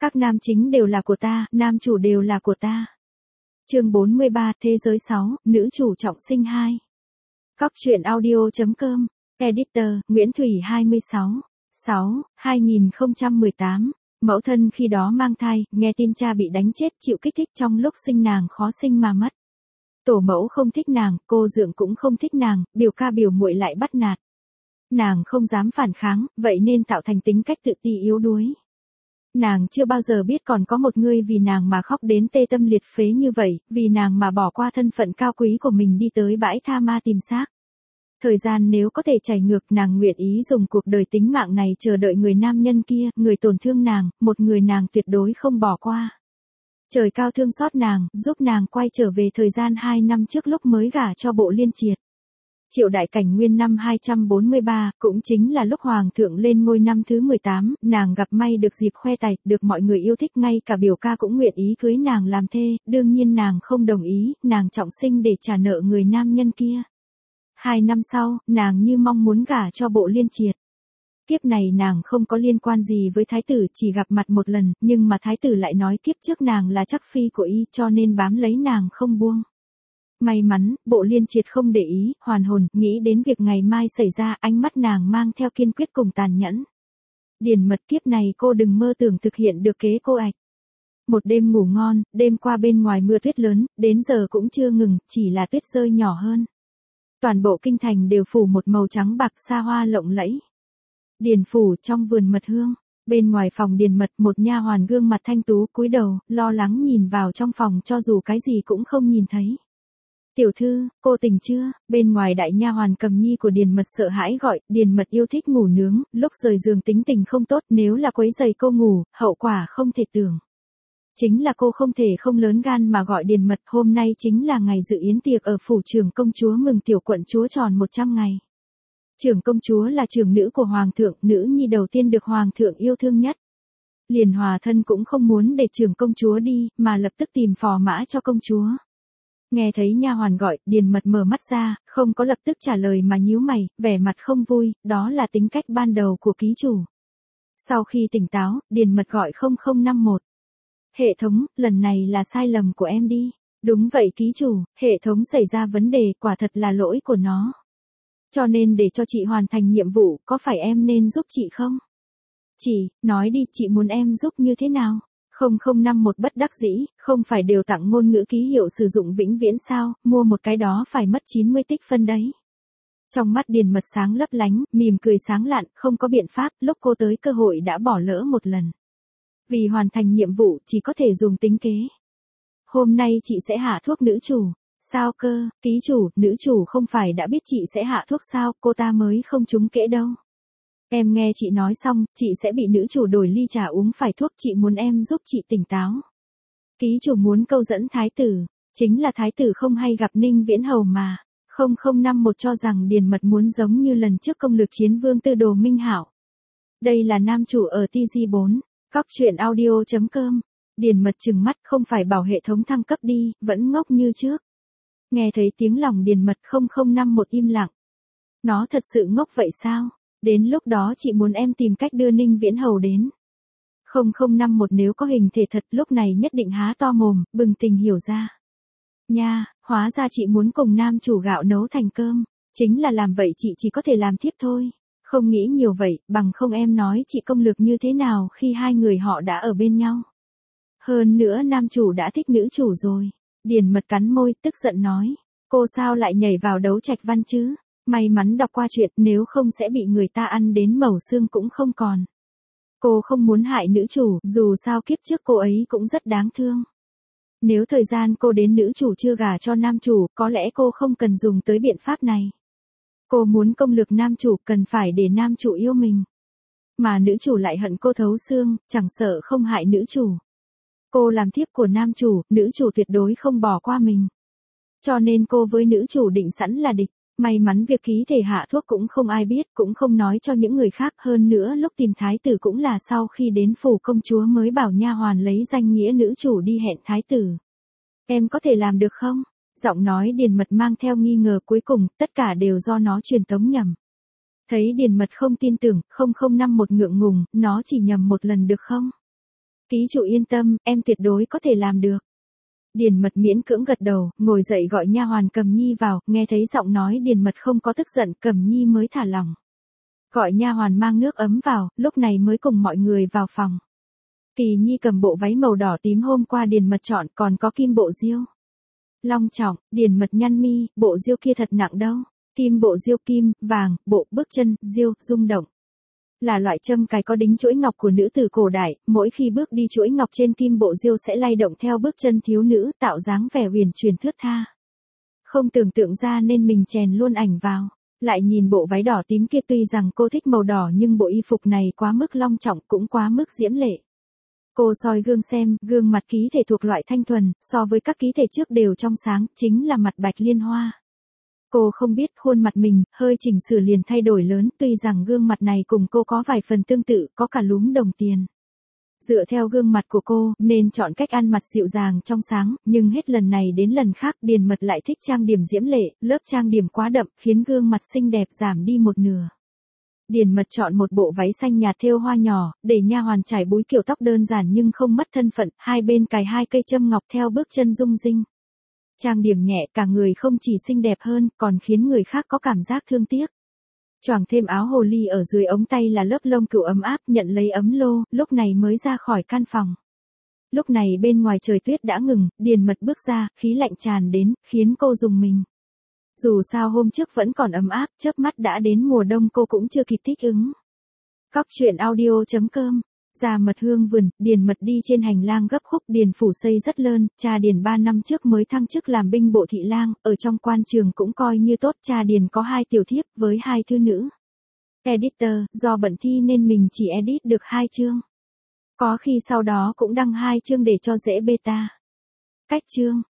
Các nam chính đều là của ta, nam chủ đều là của ta. Chương 43, Thế giới 6, nữ chủ trọng sinh 2. Cóc truyện audio.com, Editor, Nguyễn Thủy 26, 2018. Mẫu thân khi đó mang thai, nghe tin cha bị đánh chết chịu kích thích trong lúc sinh nàng khó sinh mà mất. Tổ mẫu không thích nàng, cô dượng cũng không thích nàng, biểu ca biểu muội lại bắt nạt. Nàng không dám phản kháng, vậy nên tạo thành tính cách tự ti yếu đuối. Nàng chưa bao giờ biết còn có một người vì nàng mà khóc đến tê tâm liệt phế như vậy, vì nàng mà bỏ qua thân phận cao quý của mình đi tới bãi tha ma tìm xác. Thời gian nếu có thể chảy ngược, nàng nguyện ý dùng cuộc đời tính mạng này chờ đợi người nam nhân kia, người tổn thương nàng, một người nàng tuyệt đối không bỏ qua. Trời cao thương xót nàng, giúp nàng quay trở về thời gian 2 năm trước lúc mới gả cho Bộ Liên Triệt. Triệu đại cảnh nguyên năm 243, cũng chính là lúc hoàng thượng lên ngôi năm thứ 18, nàng gặp may được dịp khoe tài, được mọi người yêu thích, ngay cả biểu ca cũng nguyện ý cưới nàng làm thê, đương nhiên nàng không đồng ý, nàng trọng sinh để trả nợ người nam nhân kia. 2 năm sau, nàng như mong muốn gả cho Bộ Liên Triệt. Kiếp này nàng không có liên quan gì với thái tử, chỉ gặp mặt một lần, nhưng mà thái tử lại nói kiếp trước nàng là chắc phi của y, cho nên bám lấy nàng không buông. May mắn, Bộ Liên Triệt không để ý, hoàn hồn, nghĩ đến việc ngày mai xảy ra, ánh mắt nàng mang theo kiên quyết cùng tàn nhẫn. Điền Mật, kiếp này cô đừng mơ tưởng thực hiện được kế cô ạch. Một đêm ngủ ngon, đêm qua bên ngoài mưa tuyết lớn, đến giờ cũng chưa ngừng, chỉ là tuyết rơi nhỏ hơn. Toàn bộ kinh thành đều phủ một màu trắng bạc xa hoa lộng lẫy. Điền phủ trong vườn mật hương, bên ngoài phòng Điền Mật, một nha hoàn gương mặt thanh tú cúi đầu, lo lắng nhìn vào trong phòng cho dù cái gì cũng không nhìn thấy. Tiểu thư, cô tỉnh chưa? Bên ngoài đại nha hoàn Cầm Nhi của Điền Mật sợ hãi gọi, Điền Mật yêu thích ngủ nướng, lúc rời giường tính tình không tốt, nếu là quấy giày cô ngủ, hậu quả không thể tưởng. Chính là cô không thể không lớn gan mà gọi Điền Mật, hôm nay chính là ngày dự yến tiệc ở phủ trưởng công chúa mừng tiểu quận chúa tròn 100 ngày. Trưởng công chúa là trưởng nữ của hoàng thượng, nữ nhi đầu tiên được hoàng thượng yêu thương nhất. Liền hòa thân cũng không muốn để trưởng công chúa đi, mà lập tức tìm phò mã cho công chúa. Nghe thấy nha hoàn gọi, Điền Mật mở mắt ra, không có lập tức trả lời mà nhíu mày, vẻ mặt không vui, đó là tính cách ban đầu của ký chủ. Sau khi tỉnh táo, Điền Mật gọi 0051. Hệ thống, lần này là sai lầm của em đi. Đúng vậy ký chủ, hệ thống xảy ra vấn đề, quả thật là lỗi của nó. Cho nên để cho chị hoàn thành nhiệm vụ, có phải em nên giúp chị không? Chị, nói đi, chị muốn em giúp như thế nào? 0051 bất đắc dĩ, không phải đều tặng ngôn ngữ ký hiệu sử dụng vĩnh viễn sao, mua một cái đó phải mất 90 tích phân đấy. Trong mắt Điền Mật sáng lấp lánh, mỉm cười sáng lạn, không có biện pháp, lúc cô tới cơ hội đã bỏ lỡ một lần. Vì hoàn thành nhiệm vụ, chỉ có thể dùng tính kế. Hôm nay chị sẽ hạ thuốc nữ chủ. Sao cơ, ký chủ, nữ chủ không phải đã biết chị sẽ hạ thuốc sao, cô ta mới không trúng kẽ đâu. Em nghe chị nói xong, chị sẽ bị nữ chủ đổi ly trà uống phải thuốc, chị muốn em giúp chị tỉnh táo. Ký chủ muốn câu dẫn thái tử, chính là thái tử không hay gặp Ninh Viễn Hầu mà. 0051 cho rằng Điền Mật muốn giống như lần trước công lược chiến vương Tư Đồ Minh Hạo. Đây là nam chủ ở TG4, Cóc truyện audio.com. Điền Mật trừng mắt, không phải bảo hệ thống thăng cấp đi, vẫn ngốc như trước. Nghe thấy tiếng lòng Điền Mật 0051 im lặng. Nó thật sự ngốc vậy sao? Đến lúc đó chị muốn em tìm cách đưa Ninh Viễn Hầu đến. 0051 nếu có hình thể thật lúc này nhất định há to mồm, bừng tỉnh hiểu ra. Nha, hóa ra chị muốn cùng nam chủ gạo nấu thành cơm. Chính là làm vậy chị chỉ có thể làm thiếp thôi. Không nghĩ nhiều vậy, bằng không em nói chị công lược như thế nào khi hai người họ đã ở bên nhau. Hơn nữa nam chủ đã thích nữ chủ rồi. Điền Mật cắn môi, tức giận nói. Cô sao lại nhảy vào đấu trạch văn chứ? May mắn đọc qua chuyện, nếu không sẽ bị người ta ăn đến mẩu xương cũng không còn. Cô không muốn hại nữ chủ, dù sao kiếp trước cô ấy cũng rất đáng thương. Nếu thời gian cô đến nữ chủ chưa gả cho nam chủ, có lẽ cô không cần dùng tới biện pháp này. Cô muốn công lược nam chủ, cần phải để nam chủ yêu mình. Mà nữ chủ lại hận cô thấu xương, chẳng sợ không hại nữ chủ. Cô làm thiếp của nam chủ, nữ chủ tuyệt đối không bỏ qua mình. Cho nên cô với nữ chủ định sẵn là địch. May mắn việc ký thể hạ thuốc cũng không ai biết, cũng không nói cho những người khác, hơn nữa lúc tìm thái tử cũng là sau khi đến phủ công chúa mới bảo nha hoàn lấy danh nghĩa nữ chủ đi hẹn thái tử. Em có thể làm được không? Giọng nói Điền Mật mang theo nghi ngờ, cuối cùng, tất cả đều do nó truyền tống nhầm. Thấy Điền Mật không tin tưởng, 0051 ngượng ngùng, nó chỉ nhầm một lần được không? Ký chủ yên tâm, em tuyệt đối có thể làm được. Điền Mật miễn cưỡng gật đầu, ngồi dậy gọi nha hoàn Cầm Nhi vào, nghe thấy giọng nói Điền Mật không có tức giận, Cầm Nhi mới thả lỏng. Gọi nha hoàn mang nước ấm vào, lúc này mới cùng mọi người vào phòng. Kỳ Nhi cầm bộ váy màu đỏ tím hôm qua Điền Mật chọn, còn có kim bộ diêu. Long trọng, Điền Mật nhăn mi, bộ diêu kia thật nặng đâu. Kim bộ diêu kim, vàng, bộ, bước chân, diêu, rung động. Là loại châm cài có đính chuỗi ngọc của nữ tử cổ đại, mỗi khi bước đi chuỗi ngọc trên kim bộ diêu sẽ lay động theo bước chân thiếu nữ, tạo dáng vẻ huyền truyền thướt tha. Không tưởng tượng ra nên mình chèn luôn ảnh vào. Lại nhìn bộ váy đỏ tím kia, tuy rằng cô thích màu đỏ nhưng bộ y phục này quá mức long trọng, cũng quá mức diễm lệ. Cô soi gương xem, gương mặt ký thể thuộc loại thanh thuần, so với các ký thể trước đều trong sáng, chính là mặt bạch liên hoa. Cô không biết khuôn mặt mình, hơi chỉnh sửa liền thay đổi lớn, tuy rằng gương mặt này cùng cô có vài phần tương tự, có cả lúm đồng tiền. Dựa theo gương mặt của cô, nên chọn cách ăn mặc dịu dàng trong sáng, nhưng hết lần này đến lần khác Điền Mật lại thích trang điểm diễm lệ, lớp trang điểm quá đậm, khiến gương mặt xinh đẹp giảm đi một nửa. Điền Mật chọn một bộ váy xanh nhạt thêu hoa nhỏ, để nha hoàn trải búi kiểu tóc đơn giản nhưng không mất thân phận, hai bên cài 2 cây châm ngọc theo bước chân rung rinh. Trang điểm nhẹ, cả người không chỉ xinh đẹp hơn, còn khiến người khác có cảm giác thương tiếc. Choàng thêm áo hồ ly ở dưới ống tay là lớp lông cừu ấm áp, nhận lấy ấm lô, lúc này mới ra khỏi căn phòng. Lúc này bên ngoài trời tuyết đã ngừng, Điền Mật bước ra, khí lạnh tràn đến, khiến cô rùng mình. Dù sao hôm trước vẫn còn ấm áp, chớp mắt đã đến mùa đông cô cũng chưa kịp thích ứng. Cóc truyện audio.com. Ra Mật Hương vườn, Điền Mật đi trên hành lang gấp khúc. Điền phủ xây rất lớn, cha Điền 3 năm trước mới thăng chức làm binh bộ thị lang, ở trong quan trường cũng coi như tốt. Cha Điền có 2 tiểu thiếp với 2 thư nữ. Editor, do bận thi nên mình chỉ edit được 2 chương. Có khi sau đó cũng đăng 2 chương để cho dễ beta. Cách chương